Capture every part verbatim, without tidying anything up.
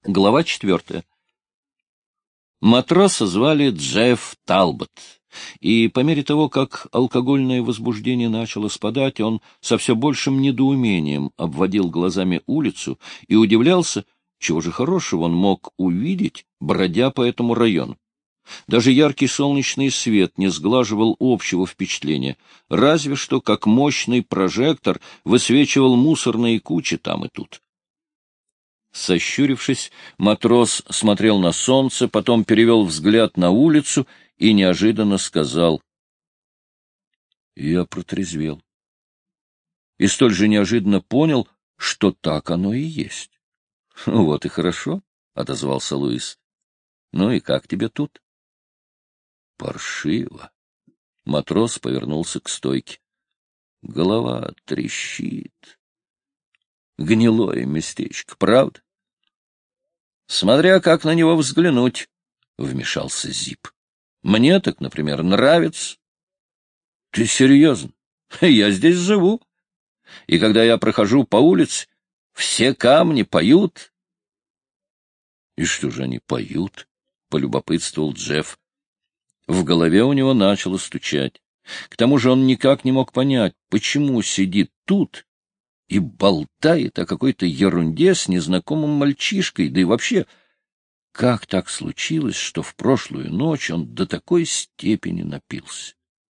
Глава четвертая. Матроса звали Джефф Талбот, и по мере того, как алкогольное возбуждение начало спадать, он со все большим недоумением обводил глазами улицу и удивлялся, чего же хорошего он мог увидеть, бродя по этому району. Даже яркий солнечный свет не сглаживал общего впечатления, разве что как мощный прожектор высвечивал мусорные кучи там и тут. Сощурившись, матрос смотрел на солнце, потом перевел взгляд на улицу и неожиданно сказал: «Я протрезвел». И столь же неожиданно понял, что так оно и есть. — Вот и хорошо, — отозвался Луис. — Ну и как тебе тут? — Паршиво. Матрос повернулся к стойке. Голова трещит. Гнилое местечко, правда? — Смотря как на него взглянуть, — вмешался Зип. — Мне так, например, нравится. — Ты серьезно? Я здесь живу. И когда я прохожу по улице, все камни поют. — И что же они поют? — полюбопытствовал Джефф. В голове у него начало стучать. К тому же он никак не мог понять, почему сидит тут и болтает о какой-то ерунде с незнакомым мальчишкой, да и вообще, как так случилось, что в прошлую ночь он до такой степени напился?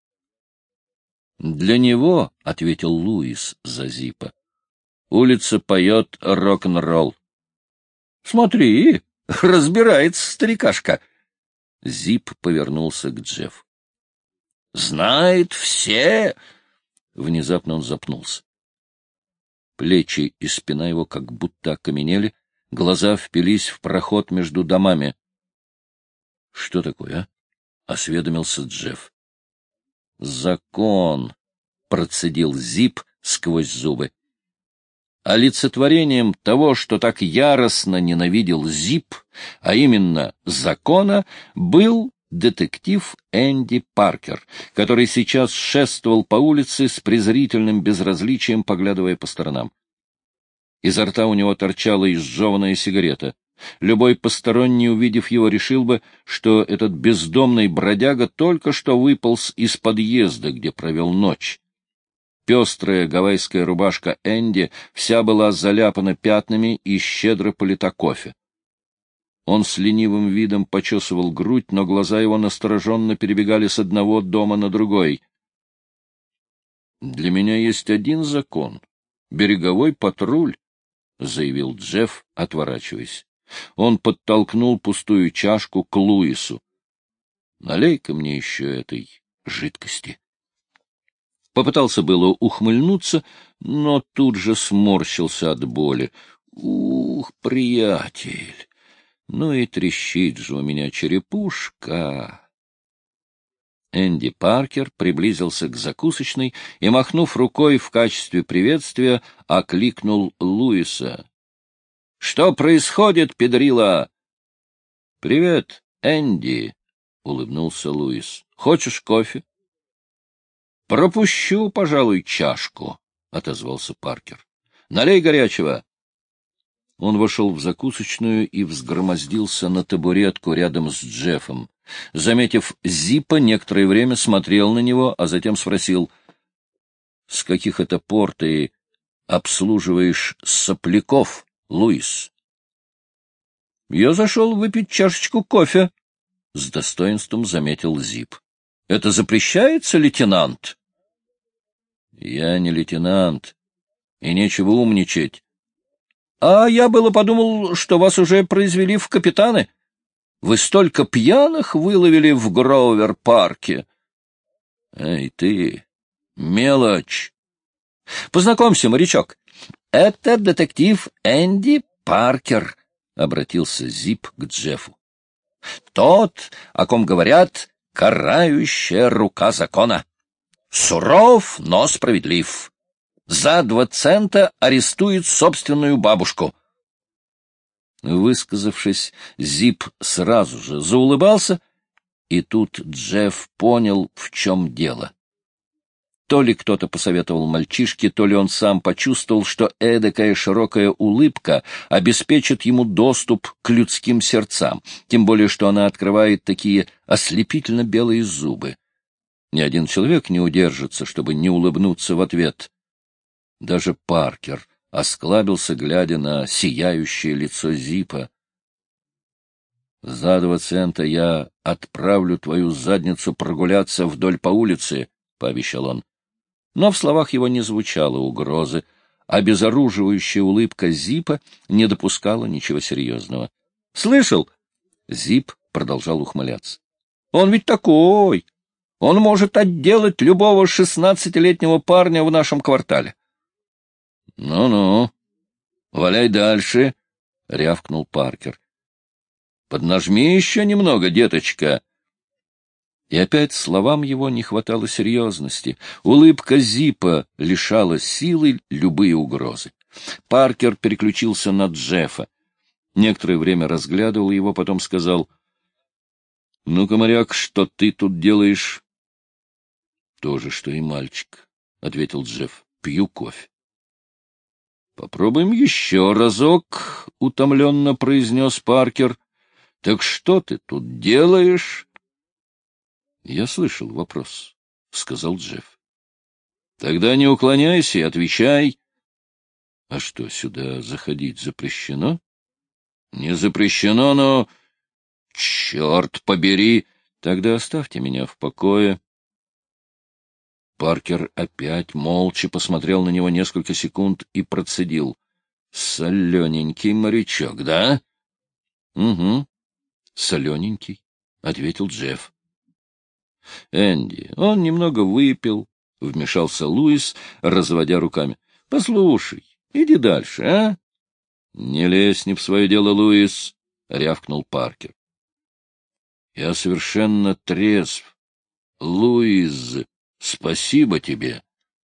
— Для него, — ответил Луис за Зипа, — улица поет рок-н-ролл. — Смотри, разбирается старикашка. Зип повернулся к Джеффу. — Знает все! Внезапно он запнулся. Плечи и спина его как будто окаменели, глаза впились в проход между домами. — Что такое, а? — осведомился Джефф. — Закон! — процедил Зип сквозь зубы. Олицетворением того, что так яростно ненавидел Зип, а именно закона, был детектив Энди Паркер, который сейчас шествовал по улице с презрительным безразличием, поглядывая по сторонам. Изо рта у него торчала изжеванная сигарета. Любой посторонний, увидев его, решил бы, что этот бездомный бродяга только что выполз из подъезда, где провел ночь. Пестрая гавайская рубашка Энди вся была заляпана пятнами и щедро полита кофе. Он с ленивым видом почесывал грудь, но глаза его настороженно перебегали с одного дома на другой. — Для меня есть один закон — береговой патруль, — заявил Джефф, отворачиваясь. Он подтолкнул пустую чашку к Луису. — Налей-ка мне еще этой жидкости. Попытался было ухмыльнуться, но тут же сморщился от боли. — Ух, приятель! Ну и трещит же у меня черепушка. Энди Паркер приблизился к закусочной и, махнув рукой в качестве приветствия, окликнул Луиса. — Что происходит, педрила? — Привет, Энди, — улыбнулся Луис. — Хочешь кофе? — Пропущу, пожалуй, чашку, — отозвался Паркер. — Налей горячего. Он вошел в закусочную и взгромоздился на табуретку рядом с Джеффом. Заметив Зипа, некоторое время смотрел на него, а затем спросил: — С каких это пор ты обслуживаешь сопляков, Луис? — Я зашел выпить чашечку кофе, — с достоинством заметил Зип. — Это запрещается, лейтенант? — Я не лейтенант, и нечего умничать. — А я было подумал, что вас уже произвели в капитаны. Вы столько пьяных выловили в Гроувер-парке. — Эй, ты, мелочь! — Познакомься, морячок. Это детектив Энди Паркер, — обратился Зип к Джеффу. — Тот, о ком говорят, карающая рука закона. Суров, но справедлив. За два цента арестует собственную бабушку. Высказавшись, Зип сразу же заулыбался, и тут Джефф понял, в чем дело. То ли кто-то посоветовал мальчишке, то ли он сам почувствовал, что эдакая широкая улыбка обеспечит ему доступ к людским сердцам, тем более что она открывает такие ослепительно белые зубы. Ни один человек не удержится, чтобы не улыбнуться в ответ. Даже Паркер осклабился, глядя на сияющее лицо Зипа. «За два цента я отправлю твою задницу прогуляться вдоль по улице», — пообещал он. Но в словах его не звучало угрозы, а безоруживающая улыбка Зипа не допускала ничего серьезного. «Слышал?» — Зип продолжал ухмыляться. «Он ведь такой! Он может отделать любого шестнадцатилетнего парня в нашем квартале». «Ну-ну, валяй дальше», — рявкнул Паркер. «Поднажми еще немного, деточка». И опять словам его не хватало серьезности. Улыбка Зипа лишала силы любые угрозы. Паркер переключился на Джеффа. Некоторое время разглядывал его, потом сказал: — Ну-ка, моряк, что ты тут делаешь? — То же, что и мальчик, — ответил Джефф. — Пью кофе. — Попробуем еще разок, — утомленно произнес Паркер. — Так что ты тут делаешь? — Я слышал вопрос, — сказал Джефф. — Тогда не уклоняйся и отвечай. — А что, сюда заходить запрещено? — Не запрещено, но... — Черт побери! Тогда оставьте меня в покое. Паркер опять молча посмотрел на него несколько секунд и процедил. — Солененький морячок, да? — Угу, солененький, — ответил Джефф. — Энди, он немного выпил, — вмешался Луис, разводя руками. — Послушай, иди дальше, а? — Не лезь не в свое дело, Луис, — рявкнул Паркер. — Я совершенно трезв. Луис, спасибо тебе.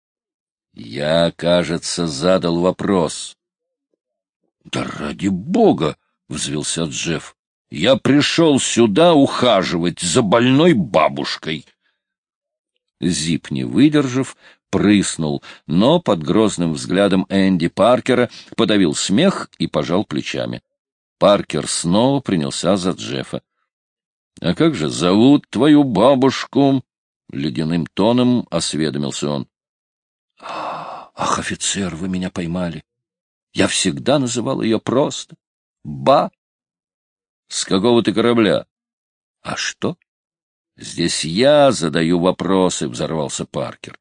Я, кажется, задал вопрос. — Да ради бога! — взвился Джефф. Я пришел сюда ухаживать за больной бабушкой. Зип, не выдержав, прыснул, но под грозным взглядом Энди Паркера подавил смех и пожал плечами. Паркер снова принялся за Джеффа. — А как же зовут твою бабушку? — ледяным тоном осведомился он. — Ах, офицер, вы меня поймали. Я всегда называл ее просто Ба. — С какого ты корабля? — А что? — Здесь я задаю вопросы, — взорвался Паркер.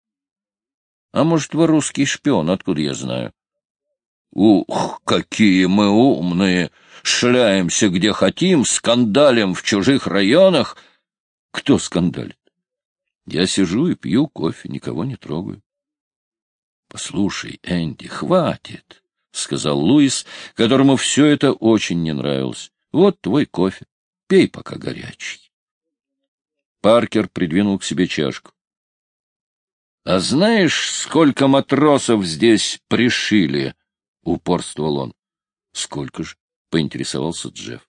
— А может, вы русский шпион, откуда я знаю? — Ух, какие мы умные! Шляемся где хотим, скандалим в чужих районах. — Кто скандалит? — Я сижу и пью кофе, никого не трогаю. — Послушай, Энди, хватит, — сказал Луис, которому все это очень не нравилось. — Вот твой кофе. Пей, пока горячий. Паркер придвинул к себе чашку. — А знаешь, сколько матросов здесь пришили? — упорствовал он. — Сколько же? — поинтересовался Джефф.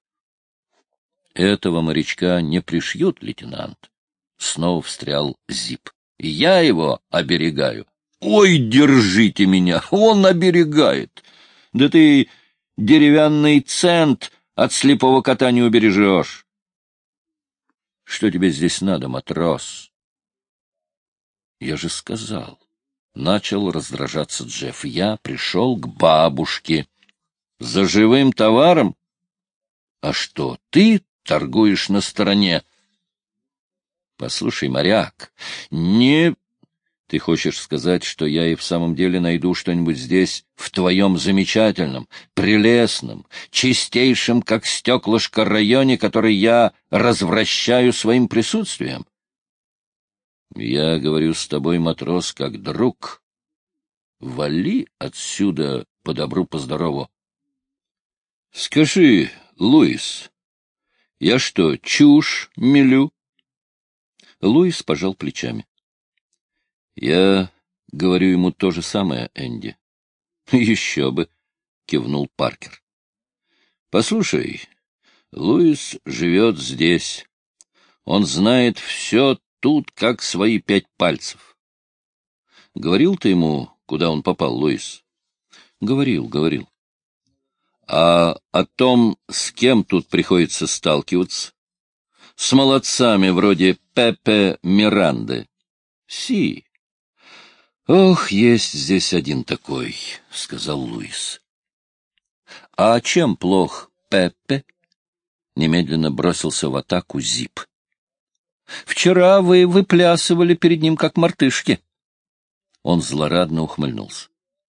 — Этого морячка не пришьют, лейтенант. Снова встрял Зип. — Я его оберегаю. — Ой, держите меня! Он оберегает! Да ты деревянный цент от слепого кота не убережешь. — Что тебе здесь надо, матрос? — Я же сказал. Начал раздражаться Джефф. Я пришел к бабушке. — За живым товаром? — А что, ты торгуешь на стороне? — Послушай, моряк, не... Ты хочешь сказать, что я и в самом деле найду что-нибудь здесь, в твоем замечательном, прелестном, чистейшем, как стеклышко, районе, который я развращаю своим присутствием? Я говорю с тобой, матрос, как друг. Вали отсюда по добру, по здорову. Скажи, Луис, я что, чушь мелю? Луис пожал плечами. Я говорю ему то же самое, Энди. — Еще бы, — кивнул Паркер. — Послушай, Луис живет здесь. Он знает все тут, как свои пять пальцев. Говорил ты ему, куда он попал, Луис? Говорил, говорил. А о том, с кем тут приходится сталкиваться? С молодцами вроде Пепе Миранды. Си. Ох, есть здесь один такой, — сказал Луис. А чем плох Пепе? Немедленно бросился в атаку Зип. Вчера вы выплясывали перед ним, как мартышки. Он злорадно ухмыльнулся.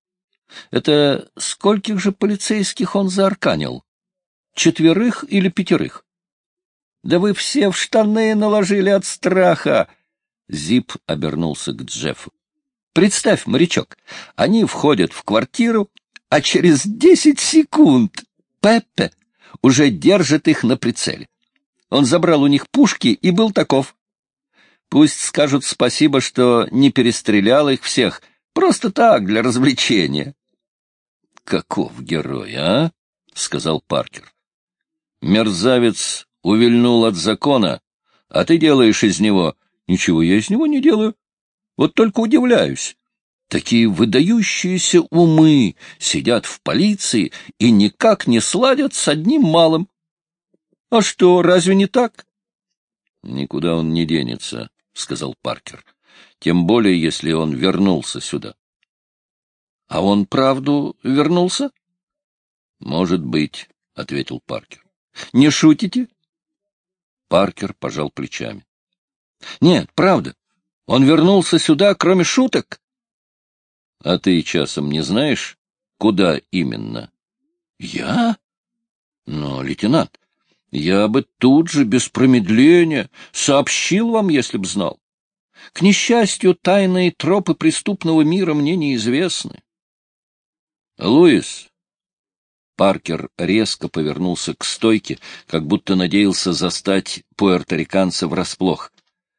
Это скольких же полицейских он заарканил? Четверых или пятерых? Да вы все в штаны наложили от страха. Зип обернулся к Джеффу. Представь, морячок, они входят в квартиру, а через десять секунд Пеппе уже держит их на прицеле. Он забрал у них пушки и был таков. Пусть скажут спасибо, что не перестрелял их всех, просто так, для развлечения. — Каков герой, а? — сказал Паркер. — Мерзавец увильнул от закона, а ты делаешь из него... — Ничего я из него не делаю. Вот только удивляюсь. Такие выдающиеся умы сидят в полиции и никак не сладят с одним малым. А что, разве не так? — Никуда он не денется, — сказал Паркер. — Тем более, если он вернулся сюда. — А он, правду, вернулся? — Может быть, — ответил Паркер. — Не шутите? Паркер пожал плечами. — Нет, правда. Он вернулся сюда, кроме шуток. — А ты часом не знаешь, куда именно? — Я? Но, лейтенант, я бы тут же, без промедления, сообщил вам, если б знал. К несчастью, тайные тропы преступного мира мне неизвестны. — Луис! Паркер резко повернулся к стойке, как будто надеялся застать пуэрториканца врасплох.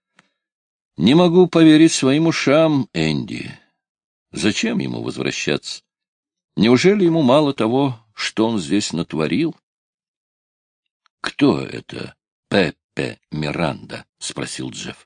— Не могу поверить своим ушам, Энди. Зачем ему возвращаться? Неужели ему мало того, что он здесь натворил? — Кто это Пепе Миранда? — спросил Джефф.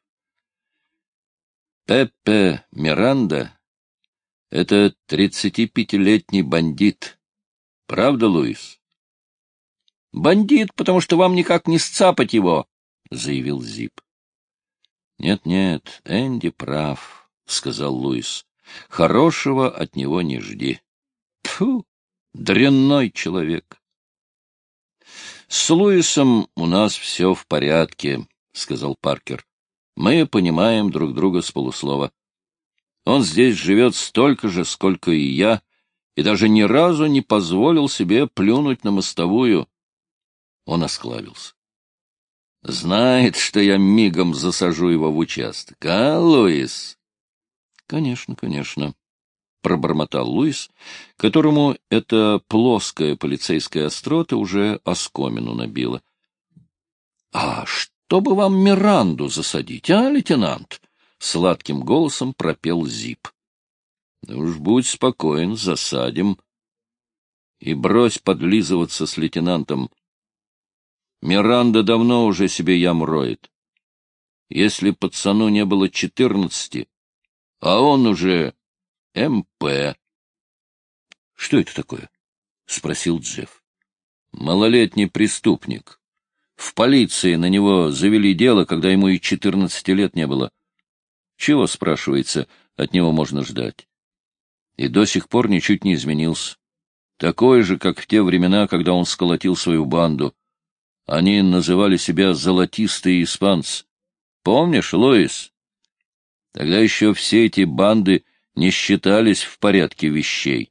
— Пепе Миранда — это тридцатипятилетний бандит. Правда, Луис? — Бандит, потому что вам никак не сцапать его, — заявил Зип. Нет, — Нет-нет, Энди прав, — сказал Луис. — Хорошего от него не жди. Тьфу, дрянной человек. — С Луисом у нас все в порядке, — сказал Паркер. — Мы понимаем друг друга с полуслова. Он здесь живет столько же, сколько и я, и даже ни разу не позволил себе плюнуть на мостовую. Он осклабился. — Знает, что я мигом засажу его в участок, а, Луис? — Конечно, конечно, — пробормотал Луис, которому эта плоская полицейская острота уже оскомину набила. — А что бы вам Миранду засадить, а, лейтенант? — сладким голосом пропел Зип. — Уж будь спокоен, засадим. И брось подлизываться с лейтенантом. Миранда давно уже себе яму роет. Если пацану не было четырнадцати, а он уже эм пэ. — Что это такое? — спросил Джефф. — Малолетний преступник. В полиции на него завели дело, когда ему и четырнадцати лет не было. Чего, спрашивается, от него можно ждать? И до сих пор ничуть не изменился. Такой же, как в те времена, когда он сколотил свою банду. Они называли себя «золотистые испанцы». Помнишь, Луис? Тогда еще все эти банды не считались в порядке вещей.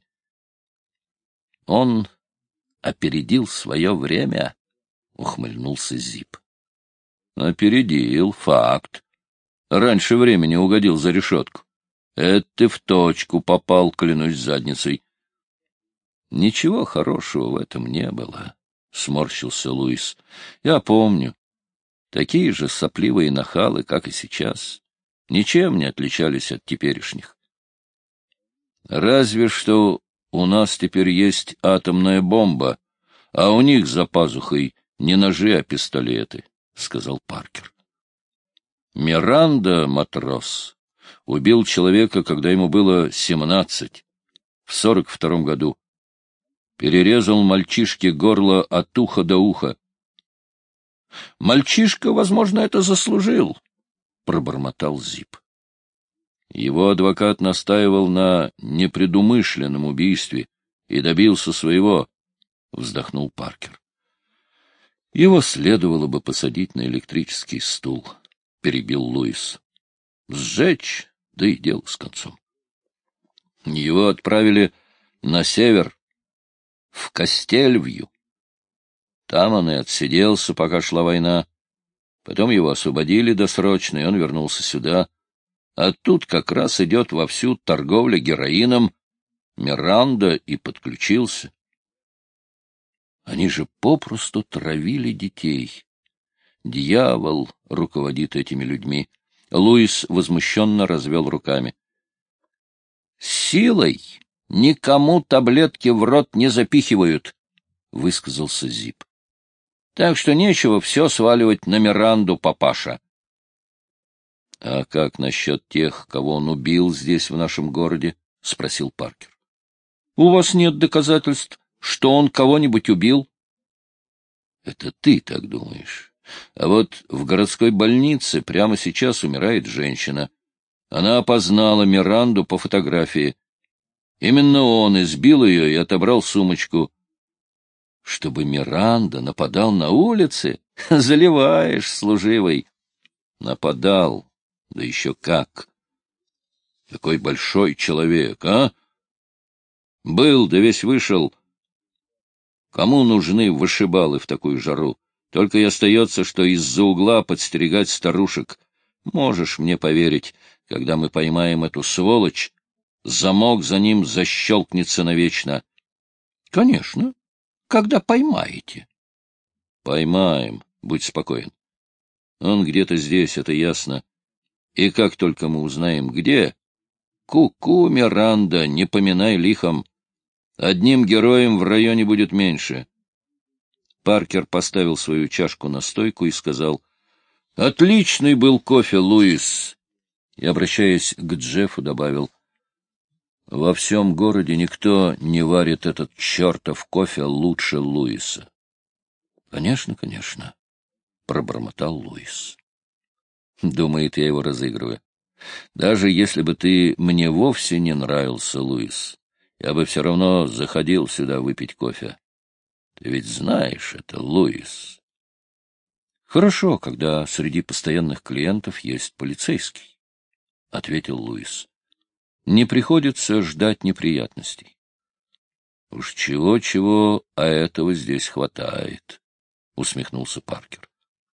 Он опередил свое время, — ухмыльнулся Зип. Опередил, факт. Раньше времени угодил за решетку. Это ты в точку попал, клянусь задницей. Ничего хорошего в этом не было, — сморщился Луис. Я помню. Такие же сопливые нахалы, как и сейчас, ничем не отличались от теперешних. Разве что у нас теперь есть атомная бомба, а у них за пазухой не ножи, а пистолеты, — сказал Паркер. Миранда, матрос, Убил человека, когда ему было семнадцать, в сорок втором году. Перерезал мальчишке горло от уха до уха. Мальчишка, возможно, это заслужил, — пробормотал Зип. Его адвокат настаивал на непредумышленном убийстве и добился своего, — вздохнул Паркер. Его следовало бы посадить на электрический стул, — перебил Луис. Сжечь, да и дело с концом. Его отправили на север, в Кастельвью. Там он и отсиделся, пока шла война. Потом его освободили досрочно, и он вернулся сюда. А тут как раз идет вовсю торговля героином. Миранда и подключился. Они же попросту травили детей. Дьявол руководит этими людьми. Луис возмущенно развел руками. «Силой никому таблетки в рот не запихивают», — высказался Зип. «Так что нечего все сваливать на Миранду, папаша». «А как насчет тех, кого он убил здесь, в нашем городе?» — спросил Паркер. «У вас нет доказательств, что он кого-нибудь убил?» «Это ты так думаешь. А вот в городской больнице прямо сейчас умирает женщина. Она опознала Миранду по фотографии. Именно он избил ее и отобрал сумочку. Чтобы Миранда нападал на улице? Заливаешь, служивый. Нападал. Да еще как. Такой большой человек, а? Был, да весь вышел. Кому нужны вышибалы в такую жару? Только и остается, что из-за угла подстерегать старушек. Можешь мне поверить, когда мы поймаем эту сволочь, замок за ним защелкнется навечно. — Конечно. Когда поймаете. — Поймаем, будь спокоен. Он где-то здесь, это ясно. И как только мы узнаем, где... Ку-ку, Миранда, не поминай лихом. Одним героем в районе будет меньше. Паркер поставил свою чашку на стойку и сказал: — Отличный был кофе, Луис. И, обращаясь к Джеффу, добавил: — Во всем городе никто не варит этот чертов кофе лучше Луиса. — Конечно, конечно, — пробормотал Луис. Думает, я его разыгрываю. Даже если бы ты мне вовсе не нравился, Луис, я бы все равно заходил сюда выпить кофе. Ты ведь знаешь это, Луис. Хорошо, когда среди постоянных клиентов есть полицейский, — ответил Луис. Не приходится ждать неприятностей. Уж чего-чего, а этого здесь хватает, — усмехнулся Паркер.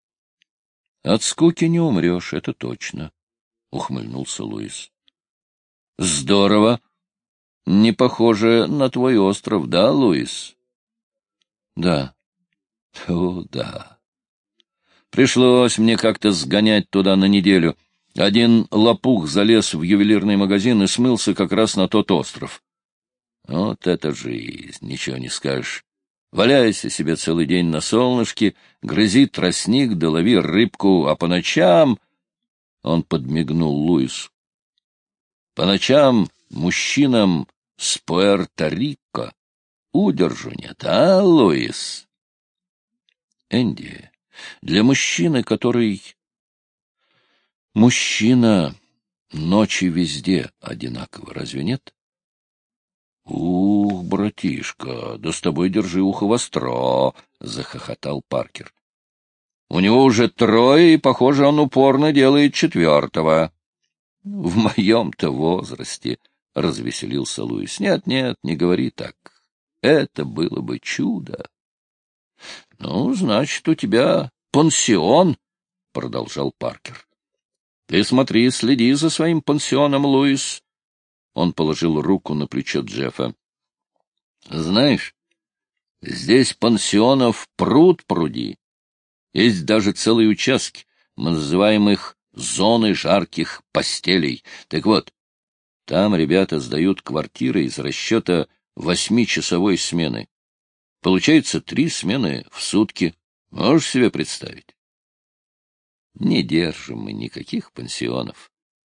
От скуки не умрешь, это точно, — ухмыльнулся Луис. — Здорово. Не похоже на твой остров, да, Луис? — Да. — О, да. Пришлось мне как-то сгонять туда на неделю. Один лопух залез в ювелирный магазин и смылся как раз на тот остров. Вот это жизнь, ничего не скажешь. Валяйся себе целый день на солнышке, грызи тростник да лови рыбку, а по ночам... Он подмигнул Луису. По ночам мужчинам с Пуэрто-Рико удержу нет, а, Луис? Энди, для мужчины, который... Мужчина ночи везде одинаково, разве нет? Ух, братишка, да с тобой держи ухо востро, — захохотал Паркер. У него уже трое, и, похоже, он упорно делает четвертого. — В моем-то возрасте, — развеселился Луис. — Нет, нет, не говори так. Это было бы чудо. — Ну, значит, у тебя пансион, — продолжал Паркер. — Ты смотри, следи за своим пансионом, Луис. Он положил руку на плечо Джеффа. — Знаешь, здесь пансионов пруд пруди. Есть даже целые участки, мы называем их зоны жарких постелей. Так вот, там ребята сдают квартиры из расчета восьмичасовой смены. Получается три смены в сутки. Можешь себе представить? Не держим мы никаких пансионов,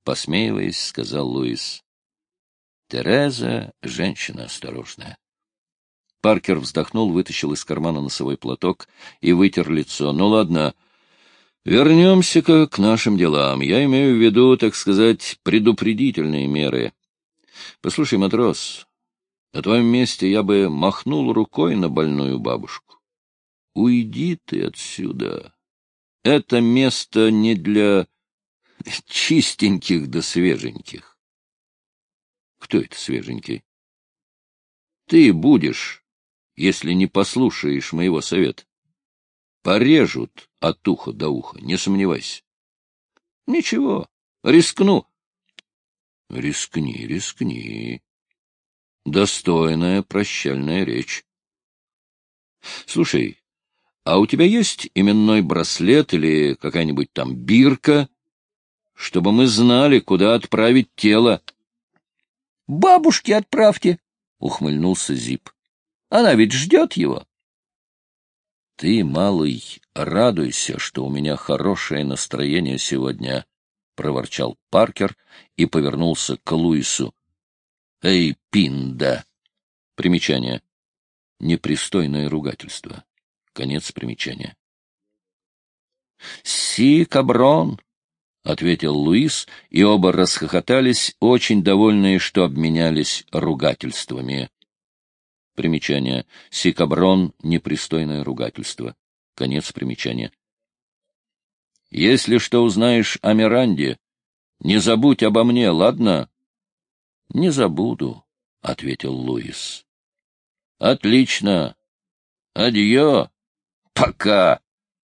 посмеиваясь, сказал Луис. Тереза — женщина осторожная. Паркер вздохнул, вытащил из кармана носовой платок и вытер лицо. Ну ладно, вернемся-ка к нашим делам. Я имею в виду, так сказать, предупредительные меры. Послушай, матрос, на твоем месте я бы махнул рукой на больную бабушку. Уйди ты отсюда. Это место не для чистеньких да свеженьких. Кто это свеженький? Ты будешь, если не послушаешь моего совета. Порежут от уха до уха, не сомневайся. Ничего, рискну. Рискни, рискни. Достойная прощальная речь. Слушай, а у тебя есть именной браслет или какая-нибудь там бирка, чтобы мы знали, куда отправить тело? — Бабушке отправьте, — ухмыльнулся Зип. — Она ведь ждет его. — Ты, малый, радуйся, что у меня хорошее настроение сегодня, — проворчал Паркер и повернулся к Луису. — Эй, пинда! Примечание. Непристойное ругательство. Конец примечания. — Си, каброн! — ответил Луис, и оба расхохотались, очень довольные, что обменялись ругательствами. Примечание. Си, каброн — непристойное ругательство. Конец примечания. — Если что узнаешь о Миранде, не забудь обо мне, ладно? — Не забуду, — ответил Луис. — Отлично. Адьё. Пока.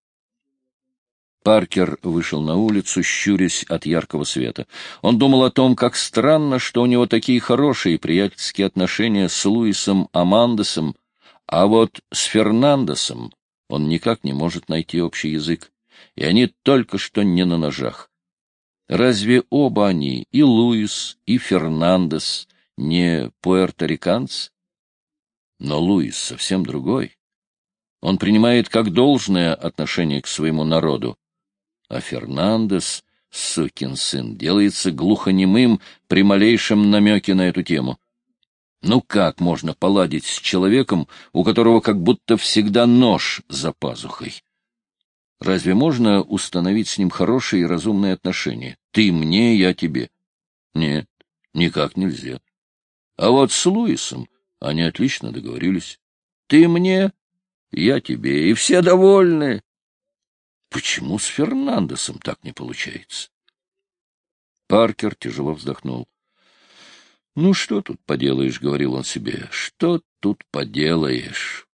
Паркер вышел на улицу, щурясь от яркого света. Он думал о том, как странно, что у него такие хорошие приятельские отношения с Луисом Амандесом, а вот с Фернандесом он никак не может найти общий язык, и они только что не на ножах. Разве оба они, и Луис, и Фернандес, не пуэрториканцы? Но Луис совсем другой. Он принимает как должное отношение к своему народу, а Фернандес, сукин сын, делается глухонемым при малейшем намеке на эту тему. Ну как можно поладить с человеком, у которого как будто всегда нож за пазухой? Разве можно установить с ним хорошие и разумные отношения? Ты мне, я тебе. Нет, никак нельзя. А вот с Луисом они отлично договорились. Ты мне, я тебе, и все довольны. Почему с Фернандесом так не получается? Паркер тяжело вздохнул. — Ну, что тут поделаешь, — говорил он себе, — что тут поделаешь?